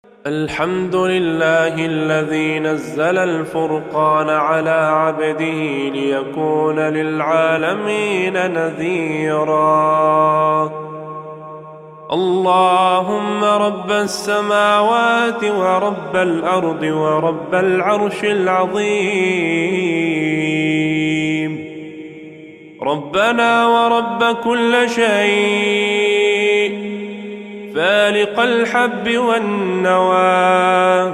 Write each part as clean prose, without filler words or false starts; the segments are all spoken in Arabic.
الحمد لله الذي نزل الفرقان على عبده ليكون للعالمين نذيرا. اللهم رب السماوات ورب الأرض ورب العرش العظيم، ربنا ورب كل شيء، فالق الحب والنوى،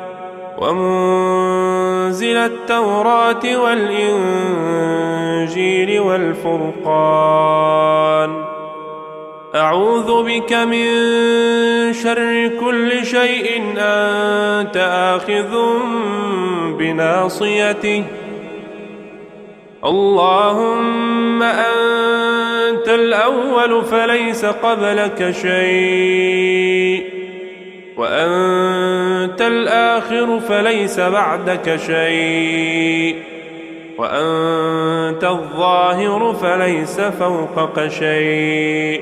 ومنزل التوراة والإنجيل والفرقان، أعوذ بك من شر كل شيء أنت آخذ بناصيته. اللهم أنت الأول فليس قبلك شيء، وأنت الآخر فليس بعدك شيء، وأنت الظاهر فليس فوقك شيء،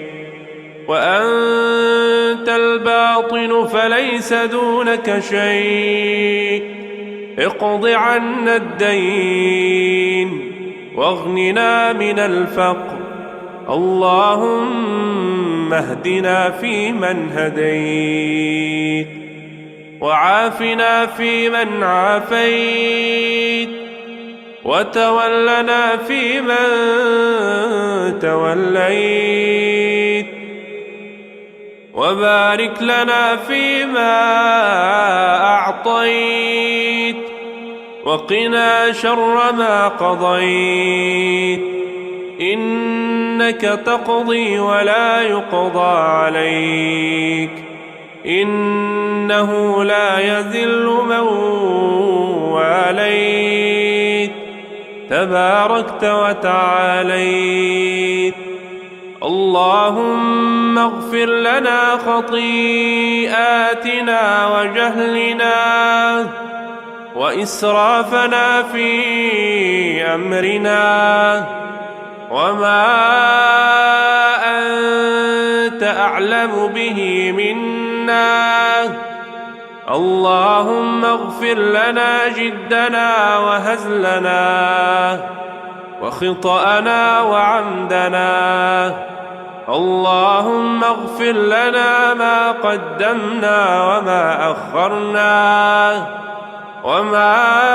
وأنت الباطن فليس دونك شيء. اقض عنا الدين واغننا من الفقر. اللهم اهدنا فيمن هديت، وعافنا فيمن عافيت، وتولنا فيمن توليت، وبارك لنا فيما أعطيت، وقنا شر ما قضيت، إنك تقضي ولا يقضى عليك، إنه لا يذل من واليت، تباركت وتعاليت. اللهم اغفر لنا خطيئاتنا وجهلنا وإسرافنا في أمرنا، وما أنت أعلم به منا. اللهم اغفر لنا جدنا وهزلنا وخطأنا وعمدنا. اللهم اغفر لنا ما قدمنا وما أخرنا، وما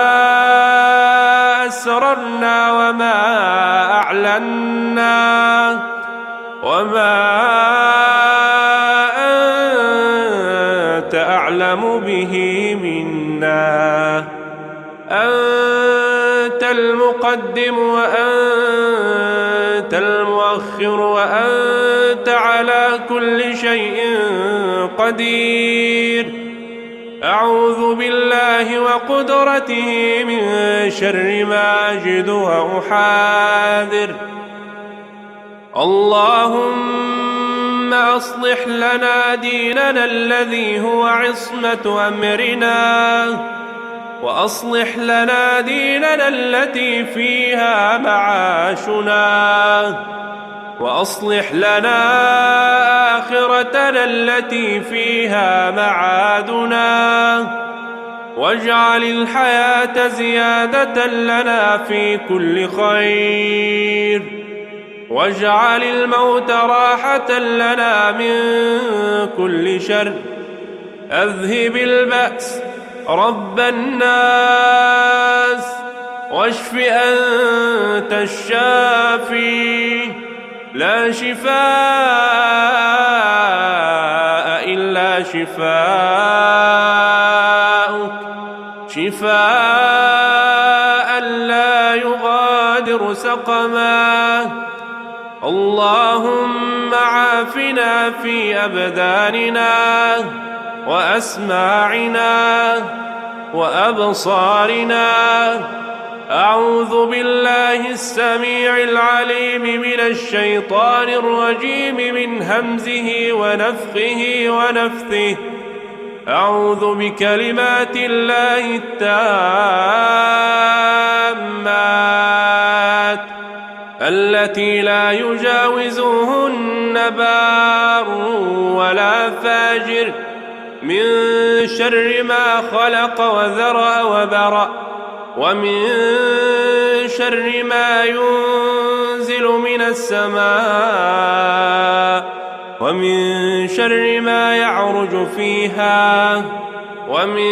أسررنا وما أعلنا، وما أنت أعلم به منا. أنت المقدم وأنت المؤخر، وأنت على كل شيء قدير. أعوذ بالله وقدرته من شر ما أجد وأحاذر. اللهم أصلح لنا ديننا الذي هو عصمة أمرنا، وأصلح لنا ديننا التي فيها معاشنا، وأصلح لنا آخرتنا التي فيها معادنا، واجعل الحياة زيادة لنا في كل خير، واجعل الموت راحة لنا من كل شر. أذهب البأس رب الناس، واشف أنت الشافي، لا شفاء إلا شفاءك، شفاء لا يغادر سقما. اللهم عافنا في أبداننا وأسماعنا وأبصارنا. أعوذ بالله السميع العليم من الشيطان الرجيم، من همزه ونفخه ونفثه. أعوذ بكلمات الله التامات التي لا يجاوزهن بار ولا فاجر من شر ما خلق وذرأ وبرأ، ومن شر ما ينزل من السماء، ومن شر ما يعرج فيها، ومن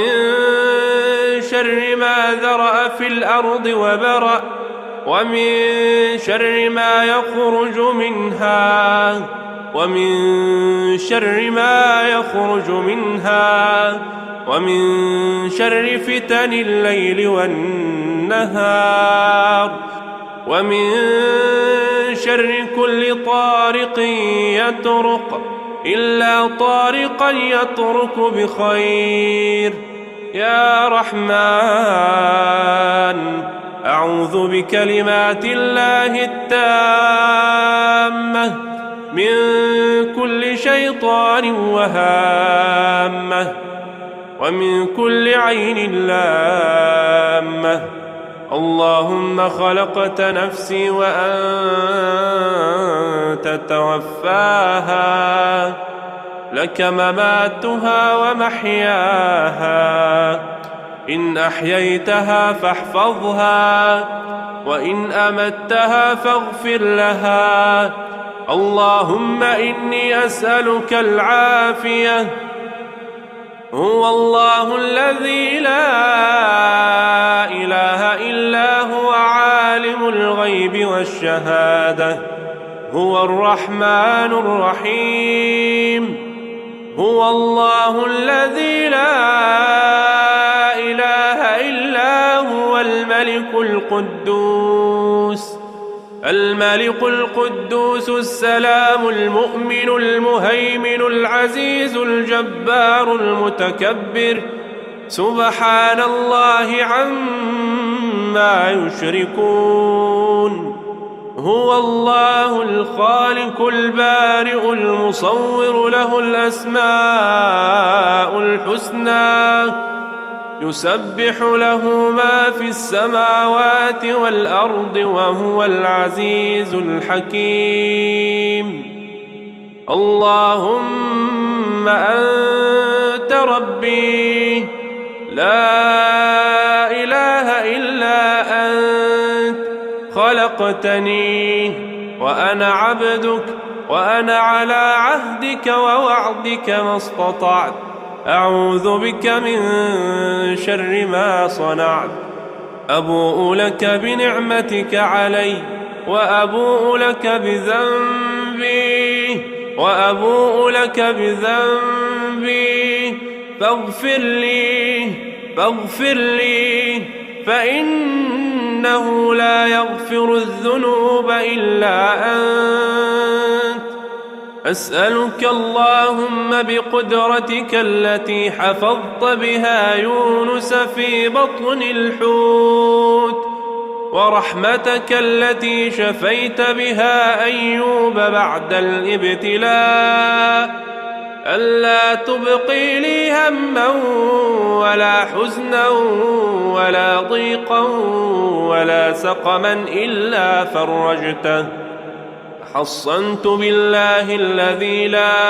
شر ما ذرأ في الأرض وبرأ، ومن شر ما يخرج منها، ومن شر ما يخرج منها، ومن شر فتن الليل والنهار، ومن شر كل طارق يطرق إلا طارقا يطرق بخير. يا رحمن أعوذ بكلمات الله التامة من كل شيطان وهامة، ومن كل عين لامة. اللهم خلقت نفسي وأنت توفاها، لك مماتها ومحياها، إن أحييتها فاحفظها، وإن أمتها فاغفر لها. اللهم إني أسألك العافية. هو الله الذي لا إله إلا هو عالم الغيب والشهادة، هو الرحمن الرحيم. هو الله الذي لا إله إلا هو الملك القدوس، الملك القدوس السلام المؤمن المهيمن العزيز الجبار المتكبر، سبحان الله عما يشركون. هو الله الخالق البارئ المصور، له الأسماء الحسنى، يسبح له ما في السماوات والأرض، وهو العزيز الحكيم. اللهم أنت ربي، لا إله إلا أنت، خلقتني وأنا عبدك، وأنا على عهدك ووعدك ما استطعت، أعوذ بك من شر ما صنعت. أبوء لك بنعمتك علي، وأبوء لك بذنبي، وأبوء لك بذنبي، فاغفر لي فإنه لا يغفر الذنوب إلا أنت. أسألك اللهم بقدرتك التي حفظت بها يونس في بطن الحوت، ورحمتك التي شفيت بها أيوب بعد الابتلاء، ألا تبقي لي هما ولا حزنا ولا ضيقا ولا سقما إلا فرجته. حصنت بالله الذي لا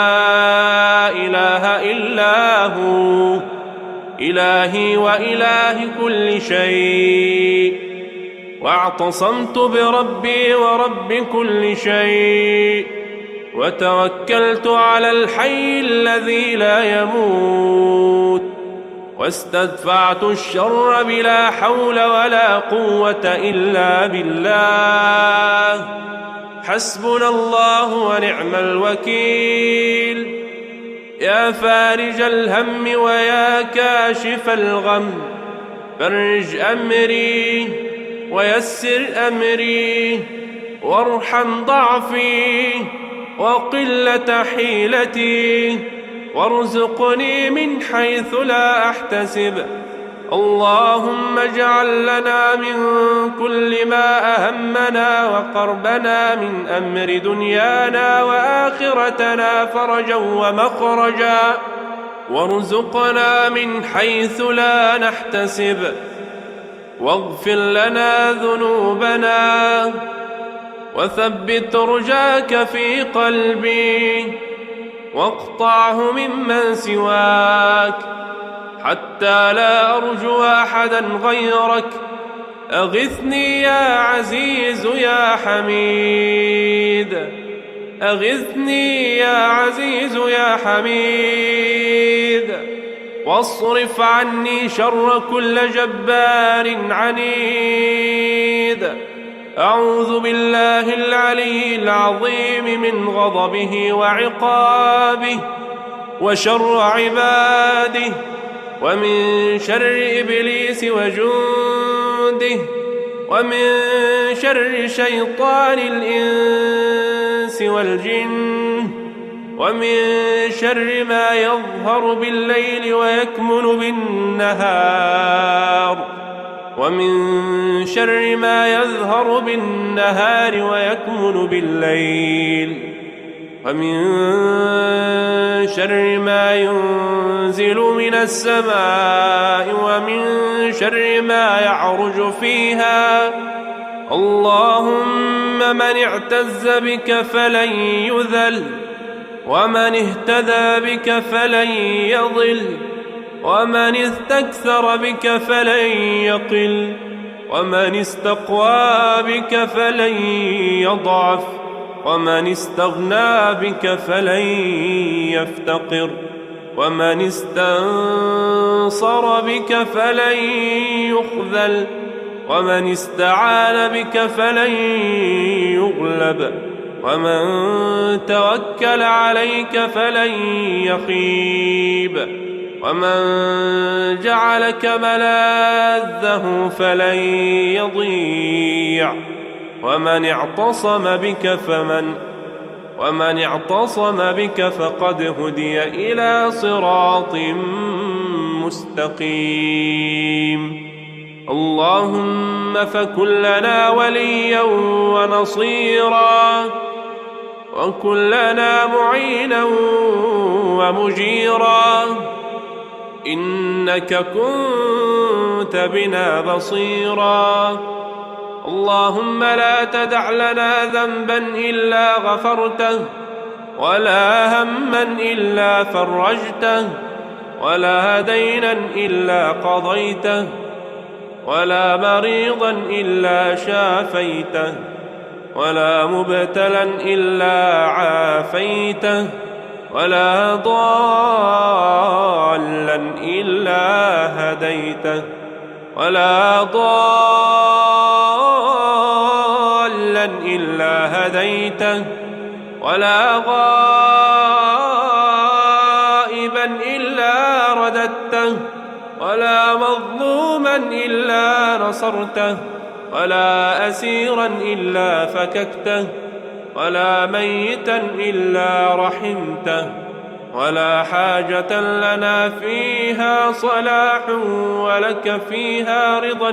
إله إلا هو، إلهي وإله كل شيء، واعتصمت بربي ورب كل شيء، وتوكلت على الحي الذي لا يموت، واستدفعت الشر بلا حول ولا قوة إلا بالله. حسبنا الله ونعم الوكيل. يا فارج الهم ويا كاشف الغم، فرج أمري ويسر أمري، وارحم ضعفي وقلة حيلتي، وارزقني من حيث لا أحتسب. اللهم اجعل لنا من كل ما أهمنا وقربنا من أمر دنيانا وآخرتنا فرجا ومخرجا، وارزقنا من حيث لا نحتسب، واغفر لنا ذنوبنا، وثبت رجاك في قلبي، واقطعه ممن سواك حتى لا أرجو أحدا غيرك. أغثني يا عزيز يا حميد، أغثني يا عزيز يا حميد، واصرف عني شر كل جبار عنيد. أعوذ بالله العلي العظيم من غضبه وعقابه وشر عباده، ومن شر إبليس وجنده، ومن شر شيطان الإنس والجن، ومن شر ما يظهر بالليل ويكمن بالنهار، ومن شر ما يظهر بالنهار ويكمن بالليل، ومن شر ما ينزل من السماء، ومن شر ما يعرج فيها. اللهم من اعتز بك فلن يذل، ومن اهتدى بك فلن يضل، ومن استكثر بك فلن يقل، ومن استقوى بك فلن يضعف، ومن استغنى بك فلن يفتقر، ومن استنصر بك فلن يخذل، ومن استعان بك فلن يغلب، ومن توكل عليك فلن يخيب، ومن جعلك ملاذه فلن يضيع، ومن اعتصم بك فقد هدي إلى صراط مستقيم. اللهم فكن لنا وليا ونصيرا، وكن لنا معينا ومجيرا، إنك كنت بنا بصيرا. اللهم لا تدع لنا ذنبا إلا غفرته، ولا هما إلا فرجته، ولا دينا إلا قضيته، ولا مريضا إلا شافيته، ولا مبتلا إلا عافيته، ولا ضالا إلا هديته، ولا ضالا إلا هديته، ولا غائبا إلا رددته، ولا مظلوما إلا نصرته، ولا أسيرا إلا فككته، ولا ميتا إلا رحمته، ولا حاجة لنا فيها صلاح ولك فيها رضا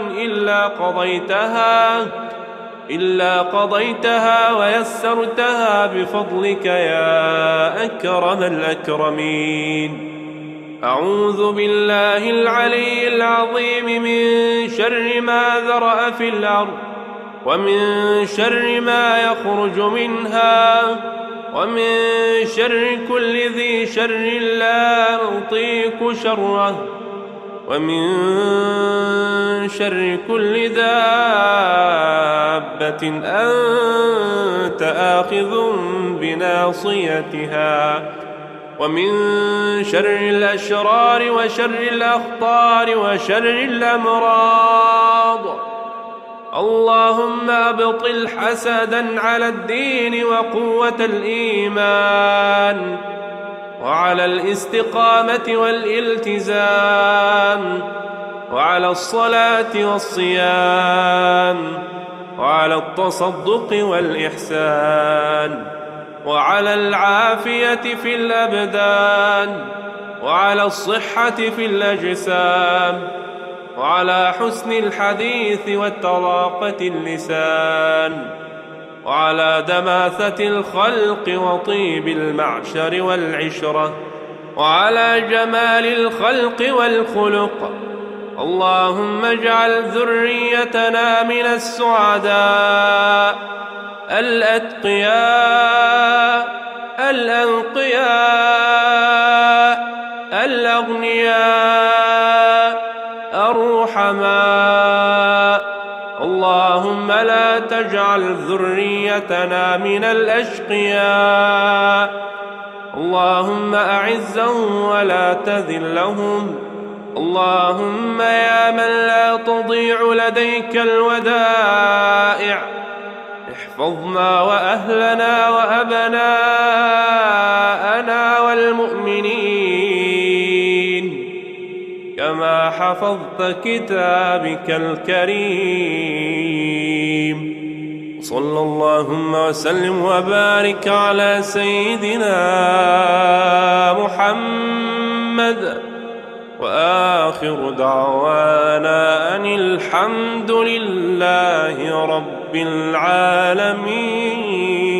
إلا قضيتها ويسرتها بفضلك يا أكرم الأكرمين. أعوذ بالله العلي العظيم من شر ما ذرأ في الأرض، ومن شر ما يخرج منها، ومن شر كل ذي شر لا نطيق شره، ومن شر كل دابة أنت آخذ بناصيتها، ومن شر الأشرار وشر الأخطار وشر الأمراض. اللهم أبطل حسدا على الدين وقوة الإيمان، وعلى الاستقامة والالتزام، وعلى الصلاة والصيام، وعلى التصدق والإحسان، وعلى العافية في الأبدان، وعلى الصحة في الأجسام، وعلى حسن الحديث وتراقة اللسان، وعلى دماثة الخلق وطيب المعشر والعشرة، وعلى جمال الخلق والخلق. اللهم اجعل ذريتنا من السعداء الأتقياء الأنقياء الأغنياء الرحماء. اللهم لا تجعل ذريتنا من الأشقياء. اللهم أعزهم ولا تذلهم. اللهم يا من لا تضيع لديك الودائع، احفظنا وأهلنا وأبناءنا والمؤمنين كما حفظت كتابك الكريم. صلى اللهم وسلم وبارك على سيدنا محمد، وآخر دعوانا أن الحمد لله رب العالمين.